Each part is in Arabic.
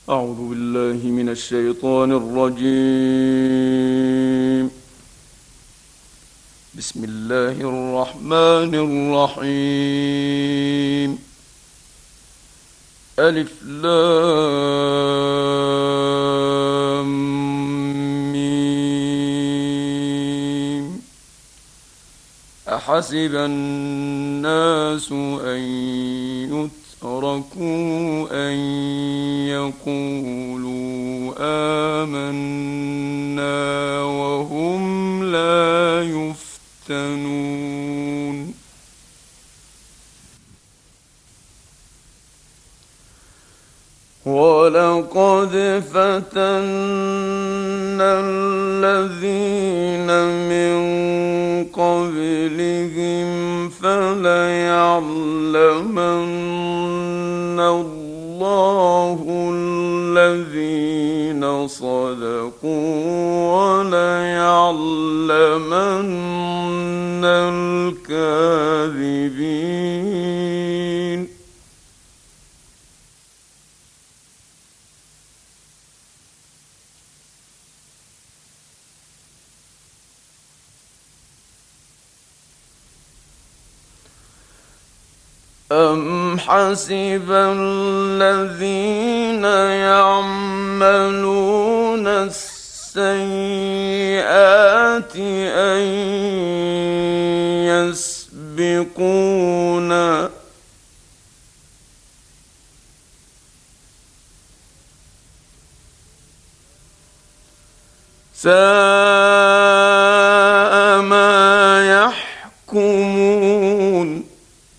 أعوذ بالله من الشيطان الرجيم. بسم الله الرحمن الرحيم. ألف لام ميم. أحسب الناس أن يتركوا أن يقولوا آمنا وهم لا يفتنون. ولقد فتنا الذين من قبلهم فليعلمن الله الذين صدقوا وليعلمن الكاذبين. أم حسب الذين يعملون السيئات أن يسبقونا ساء ما يحكمون.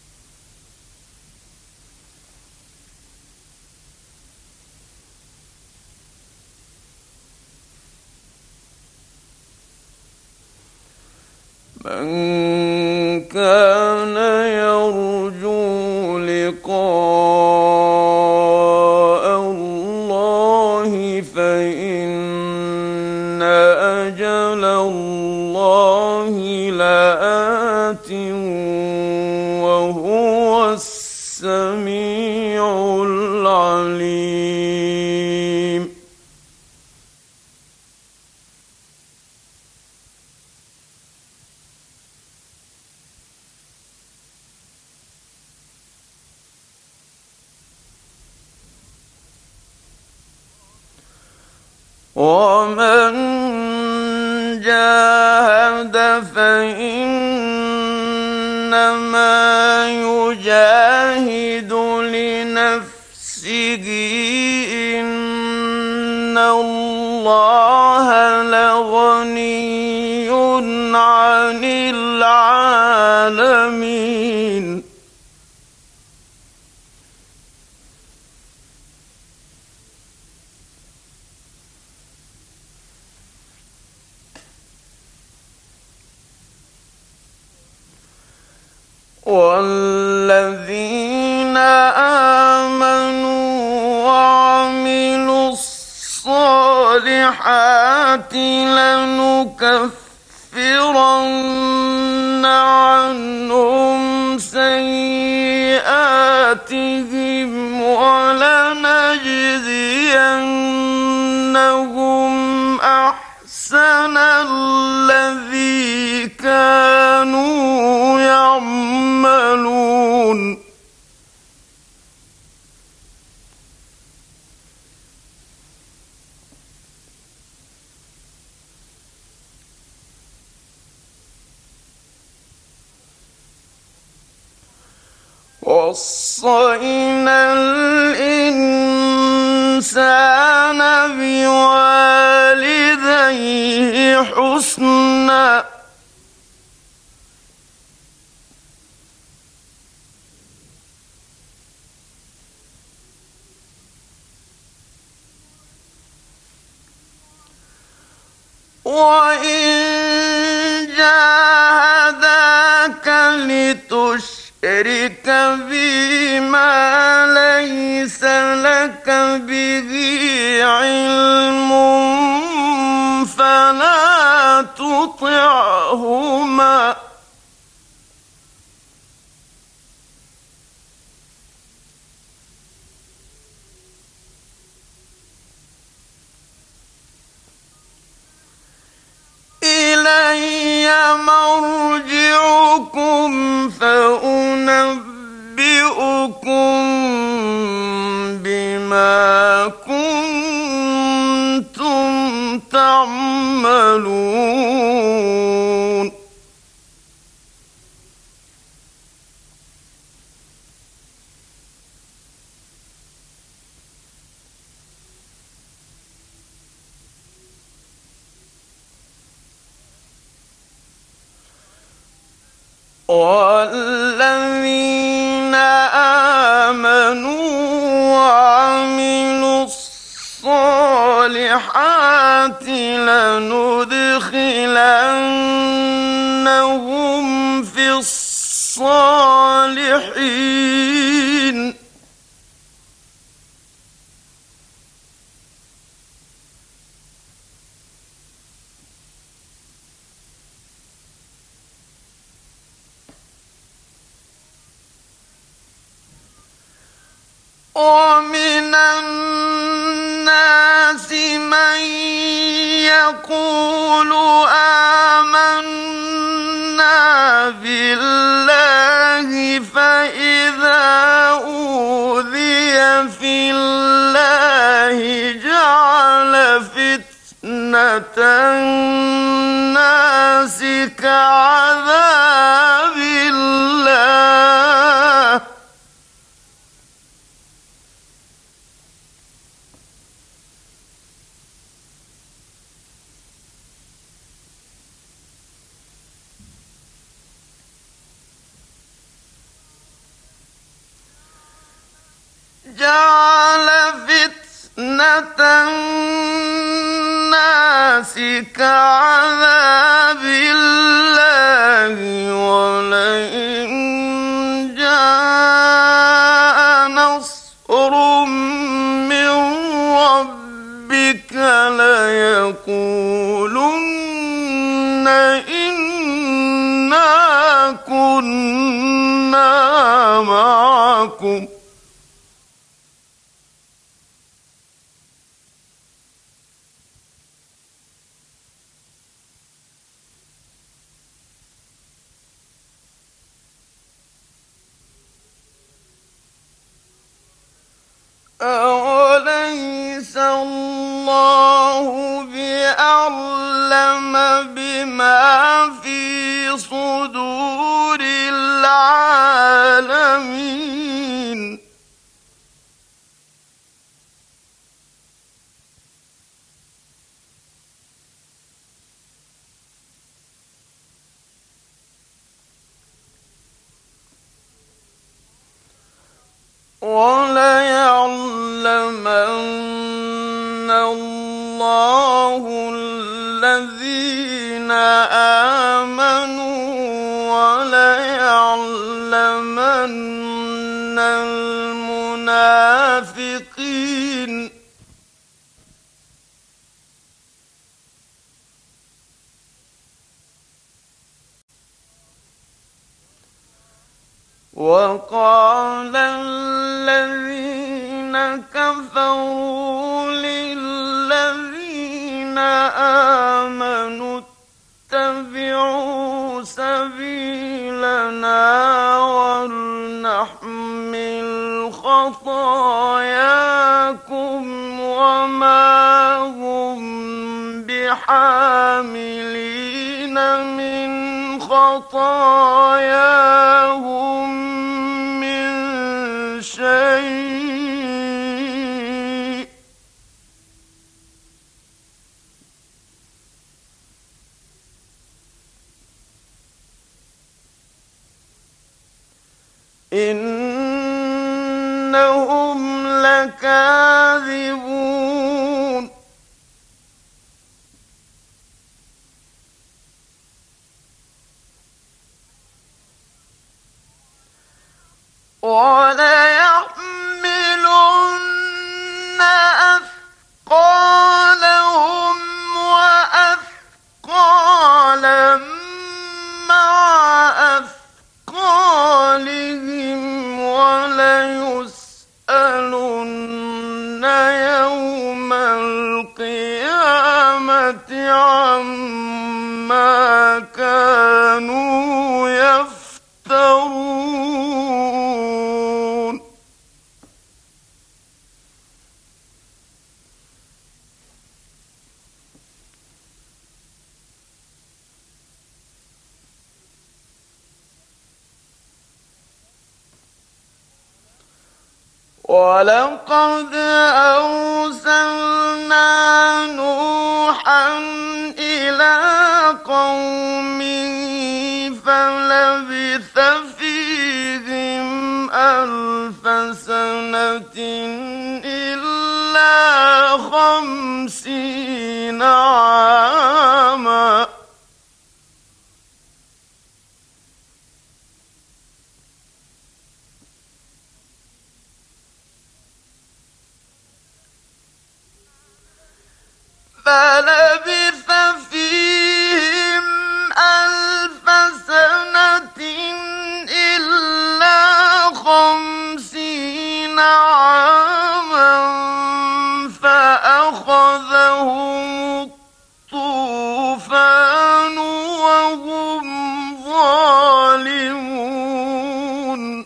من كان يرجو لقاء الله فإن أجل الله لآت وهو السميع العليم. ومن جاهد فإنما يجاهد لنفسه إن الله لغني عن العالمين. والذين آمنوا وعملوا الصالحات لنكفرن عنهم سيئاتهم ولنجزينهم أحسن الذي كانوا يعملون. وصينا الإنسان بوالديه حسنا وإن جاهداك لتشرك بما ليس لك به علم فلا تطعهما كنتم تعملون والذين آمنوا وعملوا الصالحات لندخلنهم في الصالحين ومن الناس من يقول آمنا بالله فإذا أوذي في الله جعل فتنة الناس كعذاب الله جعل فتنة الناس كعذاب الله ولئن جاء نصر من ربك ليقولن إنا كنا معكم أوليس الله بأعلم بما في صدور العالمين وليعلمن الله الذين آمنوا وليعلمن المنافقين وقال الذين كفروا للذين آمنوا اتبعوا سبيلنا ولنحمل خطاياكم وما هم بحاملين من خطاياهم من شيء إنهم لكاذبون وليحملن أثقالهم وأثقالا مع أثقالهم وليسألن يوم القيامة عما كانوا يفترون ولقد أرسلنا نوحا إلى قومه فلبث فيهم 1000 سنة إلا 50 عاما فلبث فيهم 1000 سنة إلا 50 عاما فأخذهم الطوفان وهم ظالمون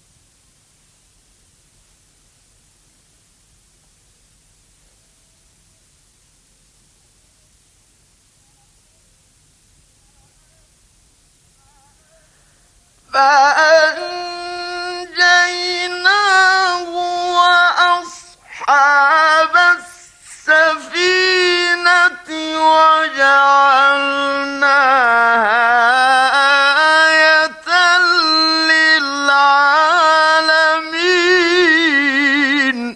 فأنجيناه وأصحاب السفينة وجعلناها آية للعالمين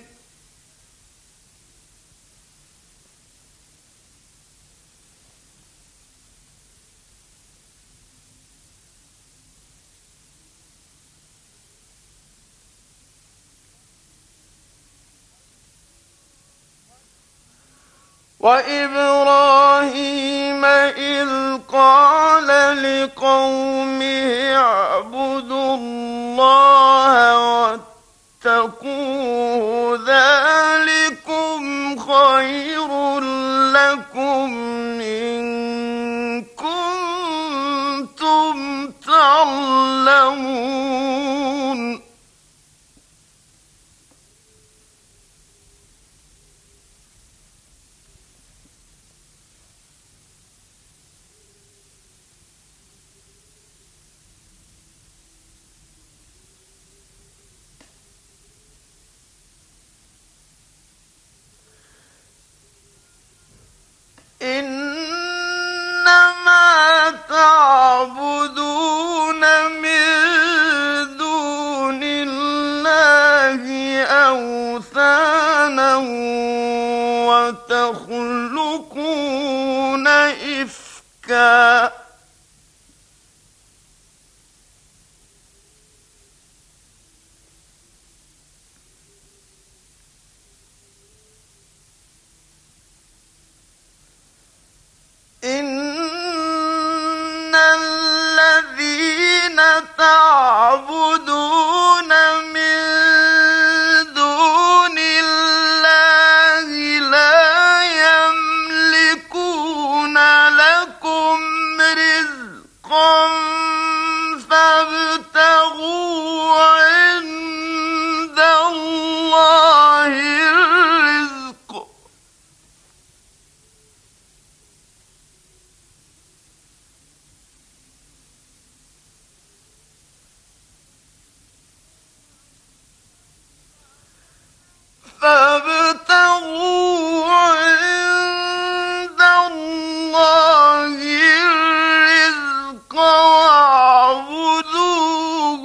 وإبراهيم إذ قال لقومه اعبدوا الله واتقوه ذلكم خير لكم إن كنتم تعلمون إنما تعبدون من دون الله أوثانا وتخلقون إفكا إن الذين تعبدون من دون الله لا يملكون لكم رزقا فابتغوا عند الله الرزق فابتغوا عند الله الرزق واعبدوه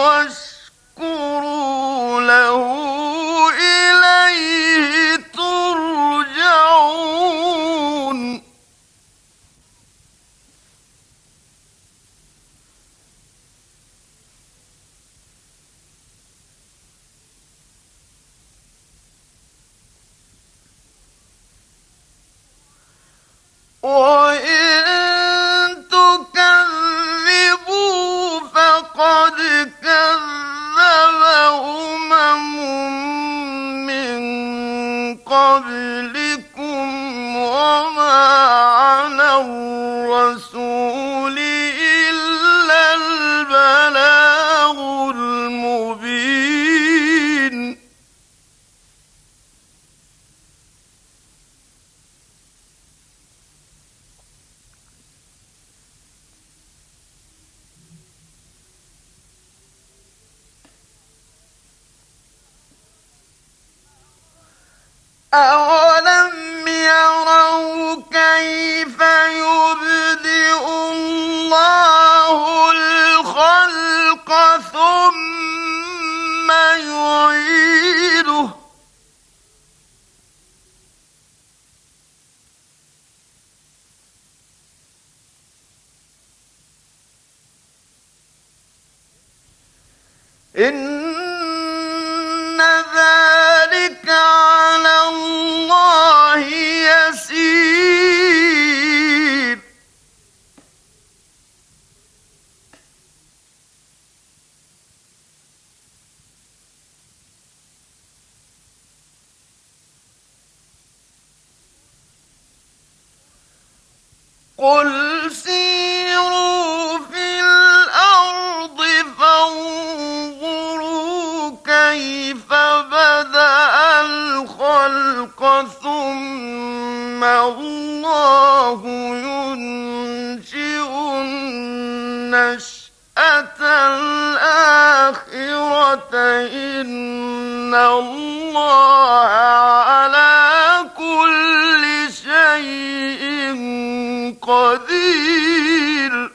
واشكروا له إليه ترجعون وإن تكذبوا فقد كذب من قبلكم وما على الرسول إلا البلاغ المبين أولم يروا كيف يبدئ الله الخلق ثم يعيده إن ذلك على الله يسير قل سيروا في الأرض فانظروا كيف بدأ الخلق ثم الله ينشئ النشأة الآخرة إن الله على كل شيء قدير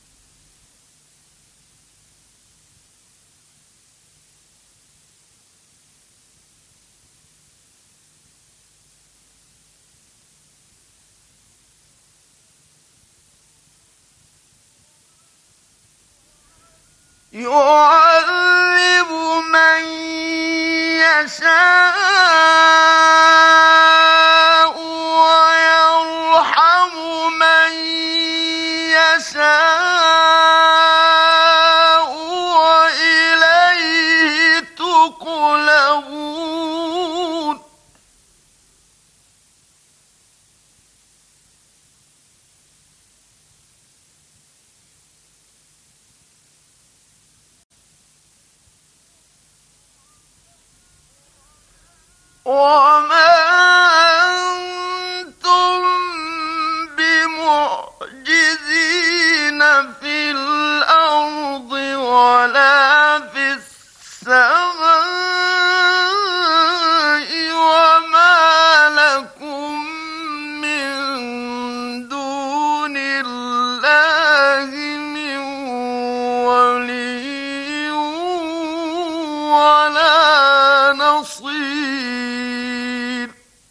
يعذب من يشاء ويرحم من يشاء وإليه تقلبون وما أنتم بمعجزين في الأرض ولا في السماء وما لكم من دون الله من ولي ولا نصير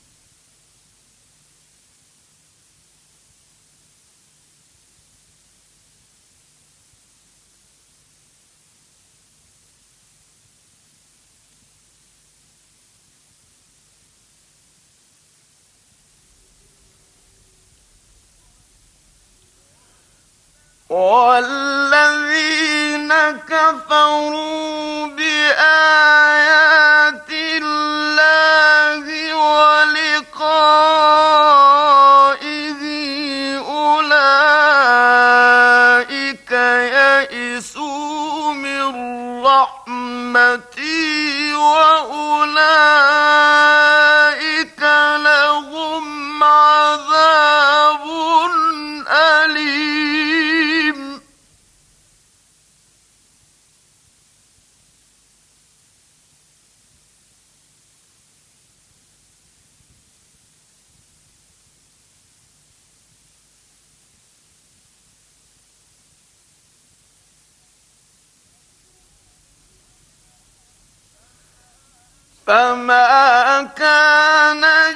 والذين كفروا بآيات الله ولقائه أولئك يئسوا من رحمتي وأولئك لهم عذاب أليم فما كان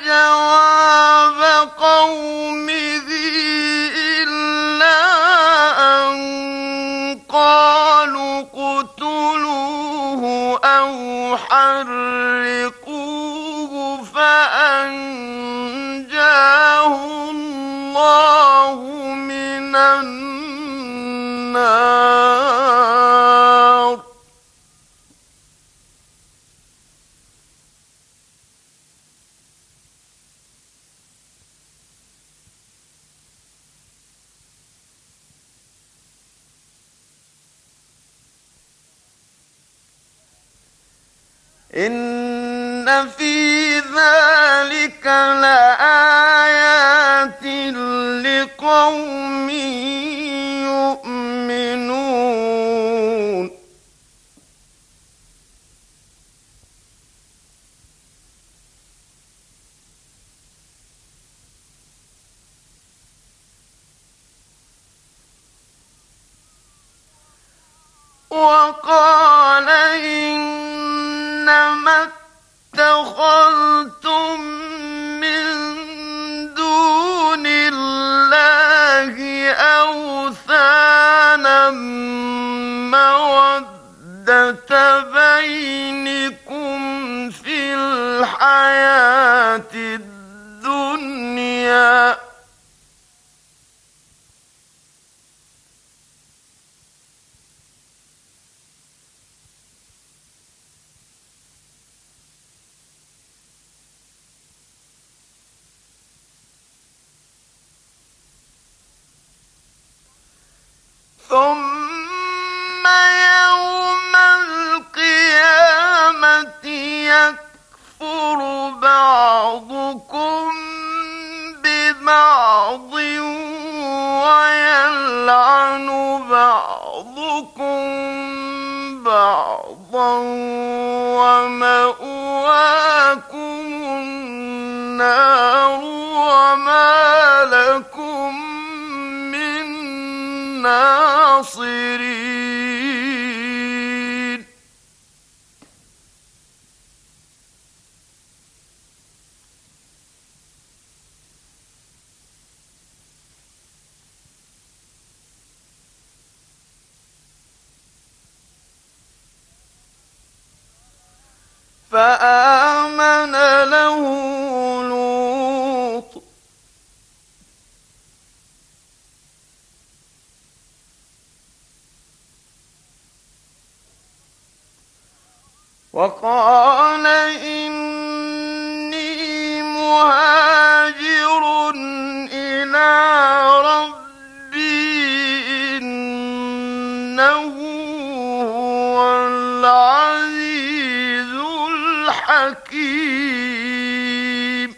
جواب قومه إلا أن قالوا اقتلوه أو حرقوه فأنجاه الله من النار إن في ذلك لآيات لقوم يؤمنون وقال إنما اتخذتم من دون الله أوثانا مودة بينكم في الحياة الدنيا ثم يوم القيامة يكفر بعضكم ببعض ويلعن بعضكم بعضا ومأواكم النار وما لكم من ناصرين فآمن له لوط وقال إني مهاجر إلى ربي إنه هو العزيز الحكيم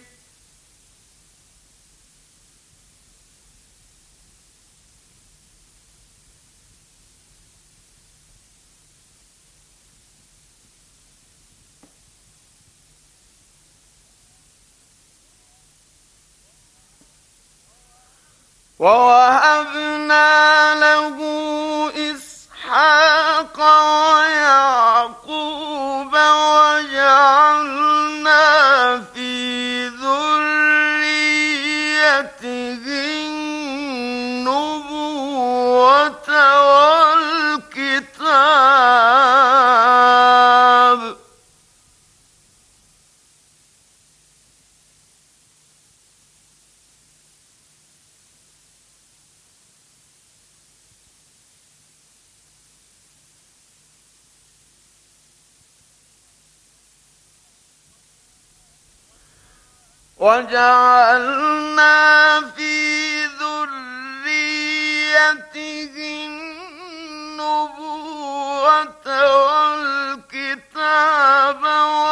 ووهبنا له إسحاق ويعقوب وجعلنا في ذريته النبوة والكتاب وجعلنا في ذريته النبوة والكتاب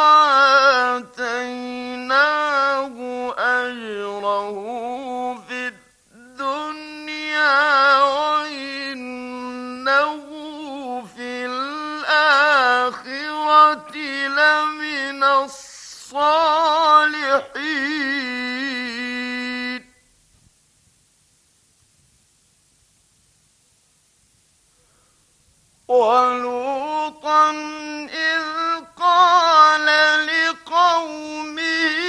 وآتيناه أجره في الدنيا وإنه في الآخرة لمن الصالحين ولوطا إذ قال لقومه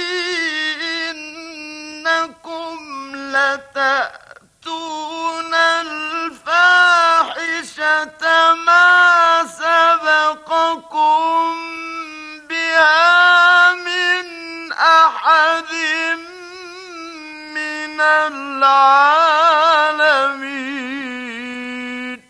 إنكم لتأتون الفاحشة ما سبقكم بها من أحد من العالمين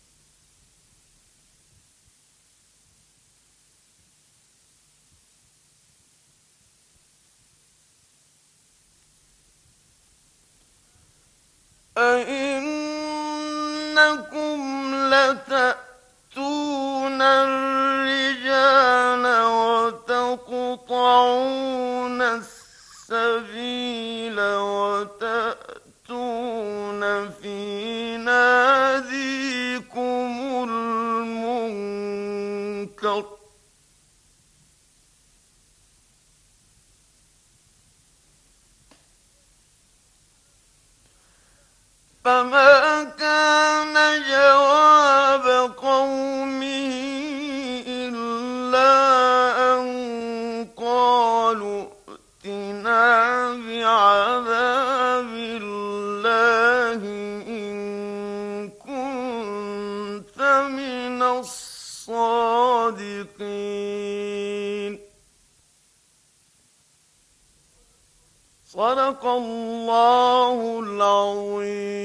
أئنكم لتأتون الرجال وتقطعون السبيل وتأتون في ناديكم المنكر فما كان جواب قومه صدق الله العظيم.